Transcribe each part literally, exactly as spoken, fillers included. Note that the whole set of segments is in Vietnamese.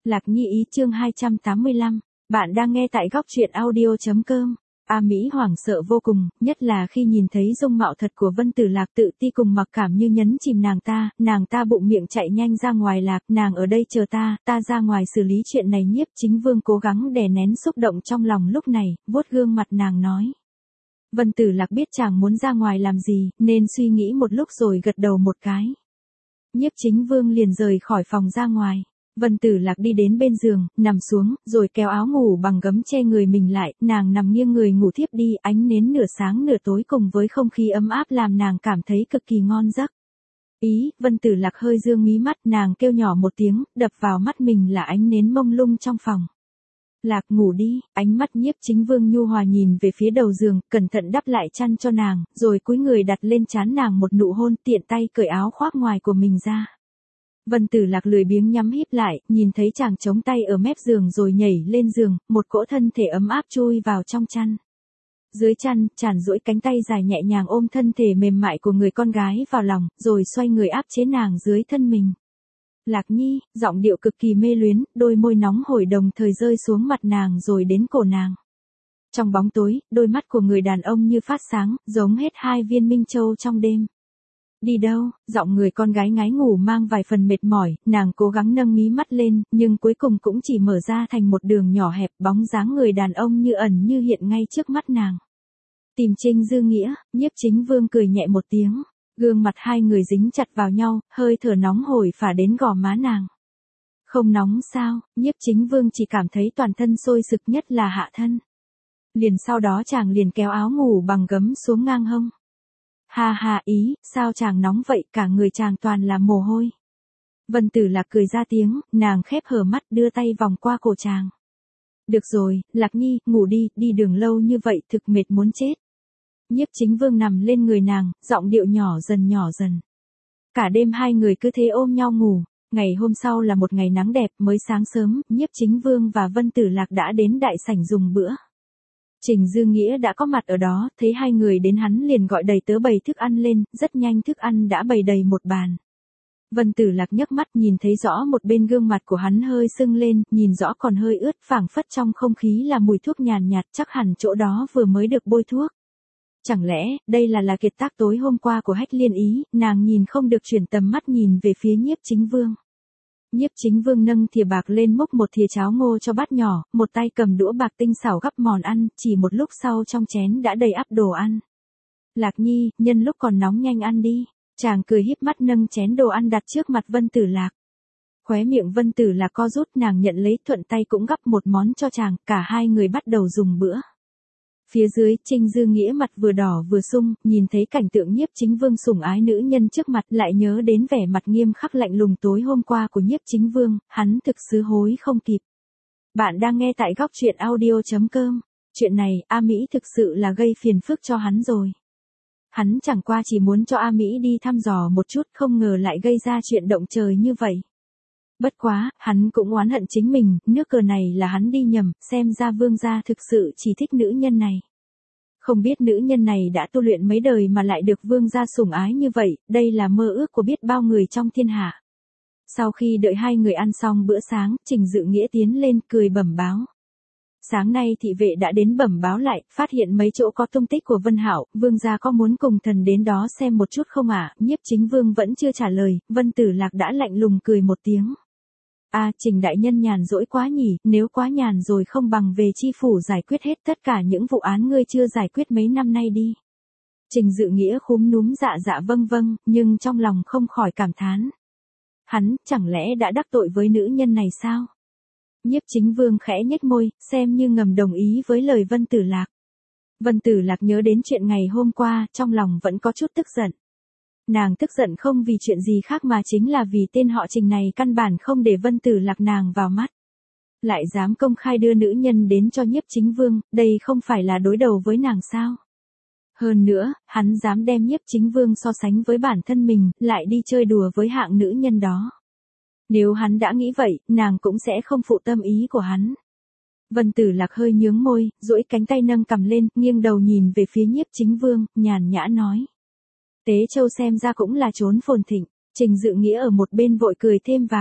Lạc Nhi ý chương hai trăm tám mươi lăm, bạn đang nghe tại góc truyện audio.com. A Mỹ hoảng sợ vô cùng, nhất là khi nhìn thấy dung mạo thật của Vân Tử Lạc, tự ti cùng mặc cảm như nhấn chìm nàng ta, nàng ta bụng miệng chạy nhanh ra ngoài. Lạc, nàng ở đây chờ ta, ta ra ngoài xử lý chuyện này. Nhiếp Chính Vương cố gắng đè nén xúc động trong lòng lúc này, vuốt gương mặt nàng nói. Vân Tử Lạc biết chàng muốn ra ngoài làm gì, nên suy nghĩ một lúc rồi gật đầu một cái. Nhiếp Chính Vương liền rời khỏi phòng ra ngoài. Vân Tử Lạc đi đến bên giường, nằm xuống, rồi kéo áo ngủ bằng gấm che người mình lại, nàng nằm nghiêng người ngủ thiếp đi, ánh nến nửa sáng nửa tối cùng với không khí ấm áp làm nàng cảm thấy cực kỳ ngon giấc. Ý, Vân Tử Lạc hơi dương mí mắt, nàng kêu nhỏ một tiếng, đập vào mắt mình là ánh nến mông lung trong phòng. Lạc, ngủ đi. Ánh mắt Nhiếp Chính Vương nhu hòa nhìn về phía đầu giường, cẩn thận đắp lại chăn cho nàng, rồi cúi người đặt lên trán nàng một nụ hôn, tiện tay cởi áo khoác ngoài của mình ra. Vân Tử Lạc lười biếng nhắm híp lại, nhìn thấy chàng chống tay ở mép giường rồi nhảy lên giường, một cỗ thân thể ấm áp chui vào trong chăn. Dưới chăn, chàng duỗi cánh tay dài nhẹ nhàng ôm thân thể mềm mại của người con gái vào lòng, rồi xoay người áp chế nàng dưới thân mình. Lạc Nhi, giọng điệu cực kỳ mê luyến, đôi môi nóng hổi đồng thời rơi xuống mặt nàng rồi đến cổ nàng. Trong bóng tối, đôi mắt của người đàn ông như phát sáng, giống hết hai viên minh châu trong đêm. Đi đâu? Giọng người con gái ngái ngủ mang vài phần mệt mỏi, nàng cố gắng nâng mí mắt lên, nhưng cuối cùng cũng chỉ mở ra thành một đường nhỏ hẹp, bóng dáng người đàn ông như ẩn như hiện ngay trước mắt nàng. Tìm Trinh Dư Nghĩa. Nhiếp Chính Vương cười nhẹ một tiếng, gương mặt hai người dính chặt vào nhau, hơi thở nóng hổi phả đến gò má nàng. Không nóng sao? Nhiếp Chính Vương chỉ cảm thấy toàn thân sôi sục, nhất là hạ thân. Liền sau đó chàng liền kéo áo ngủ bằng gấm xuống ngang hông. Ha ha, ý, sao chàng nóng vậy, cả người chàng toàn là mồ hôi. Vân Tử Lạc cười ra tiếng, nàng khép hờ mắt đưa tay vòng qua cổ chàng. Được rồi, Lạc Nhi, ngủ đi, đi đường lâu như vậy thực mệt muốn chết. Nhiếp Chính Vương nằm lên người nàng, giọng điệu nhỏ dần nhỏ dần. Cả đêm hai người cứ thế ôm nhau ngủ. Ngày hôm sau là một ngày nắng đẹp, mới sáng sớm, Nhiếp Chính Vương và Vân Tử Lạc đã đến đại sảnh dùng bữa. Trình Dư Nghĩa đã có mặt ở đó, thấy hai người đến hắn liền gọi đầy tớ bày thức ăn lên, rất nhanh thức ăn đã bày đầy một bàn. Vân Tử Lạc nhấc mắt nhìn thấy rõ một bên gương mặt của hắn hơi sưng lên, nhìn rõ còn hơi ướt, phảng phất trong không khí là mùi thuốc nhàn nhạt, chắc hẳn chỗ đó vừa mới được bôi thuốc. Chẳng lẽ, đây là là kiệt tác tối hôm qua của Hách Liên Ý, nàng nhìn không được chuyển tầm mắt nhìn về phía Nhiếp Chính Vương. Nhiếp Chính Vương nâng thìa bạc lên múc một thìa cháo ngô cho bát nhỏ, một tay cầm đũa bạc tinh xảo gắp mòn ăn, chỉ một lúc sau trong chén đã đầy ắp đồ ăn. Lạc Nhi, nhân lúc còn nóng nhanh ăn đi. Chàng cười híp mắt nâng chén đồ ăn đặt trước mặt Vân Tử Lạc. Khóe miệng Vân Tử Lạc co rút, nàng nhận lấy thuận tay cũng gắp một món cho chàng, cả hai người bắt đầu dùng bữa. Phía dưới, Trinh Dư Nghĩa mặt vừa đỏ vừa sung, nhìn thấy cảnh tượng Nhiếp Chính Vương sủng ái nữ nhân trước mặt, lại nhớ đến vẻ mặt nghiêm khắc lạnh lùng tối hôm qua của Nhiếp Chính Vương, hắn thực sự hối không kịp. Bạn đang nghe tại góc truyện audio.com. Chuyện này, A Mỹ thực sự là gây phiền phức cho hắn rồi. Hắn chẳng qua chỉ muốn cho A Mỹ đi thăm dò một chút, không ngờ lại gây ra chuyện động trời như vậy. Bất quá, hắn cũng oán hận chính mình, nước cờ này là hắn đi nhầm, xem ra vương gia thực sự chỉ thích nữ nhân này. Không biết nữ nhân này đã tu luyện mấy đời mà lại được vương gia sủng ái như vậy, đây là mơ ước của biết bao người trong thiên hạ. Sau khi đợi hai người ăn xong bữa sáng, Trình Dự Nghĩa tiến lên cười bẩm báo. Sáng nay thị vệ đã đến bẩm báo lại, phát hiện mấy chỗ có tung tích của Vân Hạo, vương gia có muốn cùng thần đến đó xem một chút không ạ? À? Nhiếp Chính Vương vẫn chưa trả lời, Vân Tử Lạc đã lạnh lùng cười một tiếng. A, à, Trình đại nhân nhàn rỗi quá nhỉ, nếu quá nhàn rồi không bằng về chi phủ giải quyết hết tất cả những vụ án ngươi chưa giải quyết mấy năm nay đi. Trình Dự Nghĩa khúm núm dạ dạ vâng vâng, nhưng trong lòng không khỏi cảm thán. Hắn, chẳng lẽ đã đắc tội với nữ nhân này sao? Nhiếp Chính Vương khẽ nhếch môi, xem như ngầm đồng ý với lời Vân Tử Lạc. Vân Tử Lạc nhớ đến chuyện ngày hôm qua, trong lòng vẫn có chút tức giận. Nàng tức giận không vì chuyện gì khác mà chính là vì tên họ Trình này căn bản không để Vân Tử Lạc nàng vào mắt. Lại dám công khai đưa nữ nhân đến cho Nhiếp Chính Vương, đây không phải là đối đầu với nàng sao? Hơn nữa, hắn dám đem Nhiếp Chính Vương so sánh với bản thân mình, lại đi chơi đùa với hạng nữ nhân đó. Nếu hắn đã nghĩ vậy, nàng cũng sẽ không phụ tâm ý của hắn. Vân Tử Lạc hơi nhướng môi, duỗi cánh tay nâng cằm lên, nghiêng đầu nhìn về phía Nhiếp Chính Vương, nhàn nhã nói. Tế Châu xem ra cũng là trốn phồn thịnh. Trình Dự Nghĩa ở một bên vội cười thêm vào.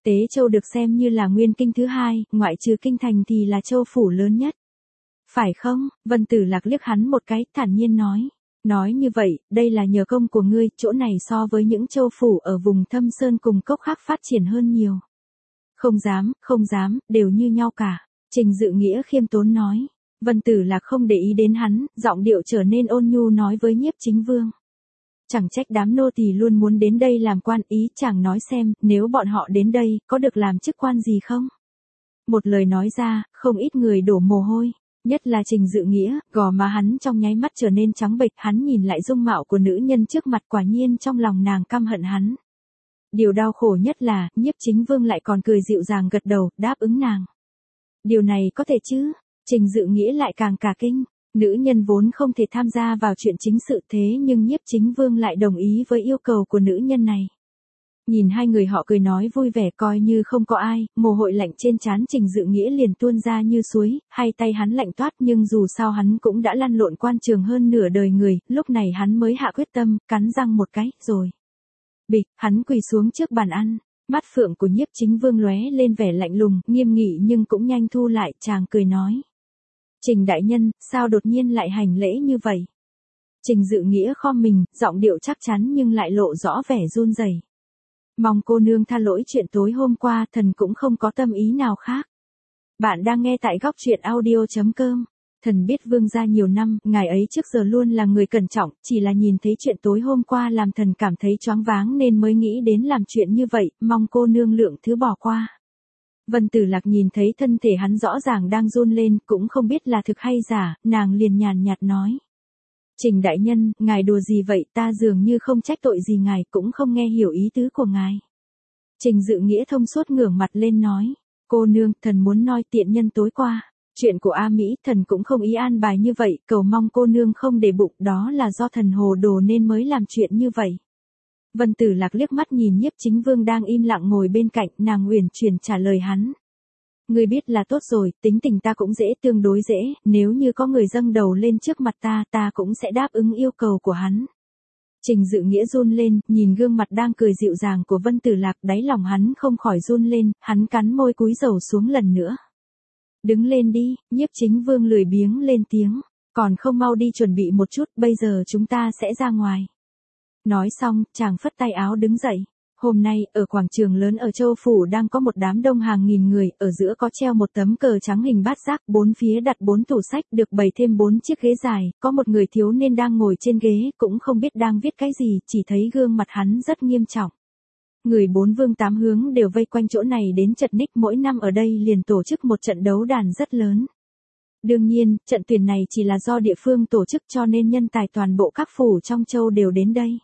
Tế Châu được xem như là nguyên kinh thứ hai, ngoại trừ kinh thành thì là châu phủ lớn nhất. Phải không? Vân Tử Lạc liếc hắn một cái, thản nhiên nói. Nói như vậy, đây là nhờ công của ngươi, chỗ này so với những châu phủ ở vùng Thâm Sơn cùng cốc khác phát triển hơn nhiều. Không dám, không dám, đều như nhau cả. Trình Dự Nghĩa khiêm tốn nói. Vân Tử Lạc không để ý đến hắn, giọng điệu trở nên ôn nhu nói với Nhiếp Chính Vương. Chẳng trách đám nô tỳ luôn muốn đến đây làm quan, ý chàng nói xem, nếu bọn họ đến đây, có được làm chức quan gì không? Một lời nói ra, không ít người đổ mồ hôi. Nhất là Trình Dự Nghĩa, gò má hắn trong nháy mắt trở nên trắng bệch, hắn nhìn lại dung mạo của nữ nhân trước mặt, quả nhiên trong lòng nàng căm hận hắn. Điều đau khổ nhất là, Nhiếp Chính Vương lại còn cười dịu dàng gật đầu, đáp ứng nàng. Điều này có thể chứ? Trình Dự Nghĩa lại càng cả kinh. Nữ nhân vốn không thể tham gia vào chuyện chính sự, thế nhưng Nhiếp Chính Vương lại đồng ý với yêu cầu của nữ nhân này. Nhìn hai người họ cười nói vui vẻ coi như không có ai, mồ hôi lạnh trên trán Trình Dự Nghĩa liền tuôn ra như suối, hai tay hắn lạnh toát nhưng dù sao hắn cũng đã lăn lộn quan trường hơn nửa đời người, lúc này hắn mới hạ quyết tâm, cắn răng một cái, rồi. Bịch, hắn quỳ xuống trước bàn ăn, mắt phượng của Nhiếp Chính Vương lóe lên vẻ lạnh lùng, nghiêm nghị nhưng cũng nhanh thu lại, chàng cười nói. Trình đại nhân, sao đột nhiên lại hành lễ như vậy? Trình Dự Nghĩa khom mình, giọng điệu chắc chắn nhưng lại lộ rõ vẻ run rẩy. Mong cô nương tha lỗi chuyện tối hôm qua, thần cũng không có tâm ý nào khác. Bạn đang nghe tại góc truyện audio chấm com. Thần biết vương gia nhiều năm, ngài ấy trước giờ luôn là người cẩn trọng, chỉ là nhìn thấy chuyện tối hôm qua làm thần cảm thấy choáng váng nên mới nghĩ đến làm chuyện như vậy, mong cô nương lượng thứ bỏ qua. Vân Tử Lạc nhìn thấy thân thể hắn rõ ràng đang run lên, cũng không biết là thực hay giả, nàng liền nhàn nhạt nói. Trình đại nhân, ngài đùa gì vậy, ta dường như không trách tội gì ngài, cũng không nghe hiểu ý tứ của ngài. Trình Dự Nghĩa thông suốt ngửa mặt lên nói, cô nương, thần muốn nói tiện nhân tối qua. Chuyện của A Mỹ, thần cũng không ý an bài như vậy, cầu mong cô nương không để bụng, đó là do thần hồ đồ nên mới làm chuyện như vậy. Vân Tử Lạc liếc mắt nhìn Nhiếp Chính Vương đang im lặng ngồi bên cạnh, nàng uyển chuyển trả lời hắn. Ngươi biết là tốt rồi, tính tình ta cũng dễ, tương đối dễ, nếu như có người dâng đầu lên trước mặt ta, ta cũng sẽ đáp ứng yêu cầu của hắn. Trình Dự Nghĩa run lên, nhìn gương mặt đang cười dịu dàng của Vân Tử Lạc, đáy lòng hắn không khỏi run lên, hắn cắn môi cúi đầu xuống lần nữa. Đứng lên đi, Nhiếp Chính Vương lười biếng lên tiếng, còn không mau đi chuẩn bị một chút, bây giờ chúng ta sẽ ra ngoài. Nói xong, chàng phất tay áo đứng dậy. Hôm nay, ở quảng trường lớn ở Châu Phủ đang có một đám đông hàng nghìn người, ở giữa có treo một tấm cờ trắng hình bát giác, bốn phía đặt bốn tủ sách, được bày thêm bốn chiếc ghế dài, có một người thiếu niên đang ngồi trên ghế, cũng không biết đang viết cái gì, chỉ thấy gương mặt hắn rất nghiêm trọng. Người bốn vương tám hướng đều vây quanh chỗ này đến chật ních, mỗi năm ở đây liền tổ chức một trận đấu đàn rất lớn. Đương nhiên, trận tuyển này chỉ là do địa phương tổ chức cho nên nhân tài toàn bộ các phủ trong châu đều đến đây.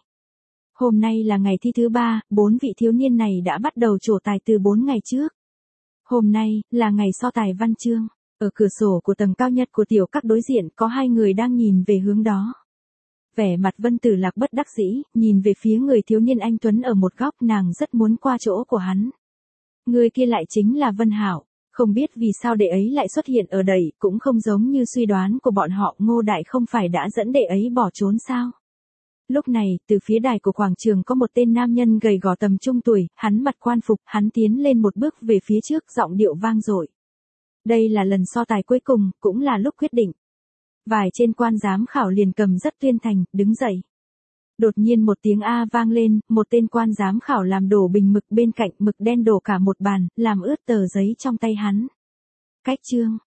Hôm nay là ngày thi thứ ba, bốn vị thiếu niên này đã bắt đầu trổ tài từ bốn ngày trước. Hôm nay, là ngày so tài văn chương. Ở cửa sổ của tầng cao nhất của tiểu các đối diện có hai người đang nhìn về hướng đó. Vẻ mặt Vân Tử Lạc bất đắc dĩ, nhìn về phía người thiếu niên anh tuấn ở một góc, nàng rất muốn qua chỗ của hắn. Người kia lại chính là Vân Hảo. Không biết vì sao đệ ấy lại xuất hiện ở đây, cũng không giống như suy đoán của bọn họ, Ngô Đại không phải đã dẫn đệ ấy bỏ trốn sao? Lúc này, từ phía đài của quảng trường có một tên nam nhân gầy gò tầm trung tuổi, hắn mặc quan phục, hắn tiến lên một bước về phía trước, giọng điệu vang dội. Đây là lần so tài cuối cùng, cũng là lúc quyết định. Vài trên quan giám khảo liền cầm rất tuyên thành, đứng dậy. Đột nhiên một tiếng A vang lên, một tên quan giám khảo làm đổ bình mực bên cạnh, mực đen đổ cả một bàn, làm ướt tờ giấy trong tay hắn. Cách chương,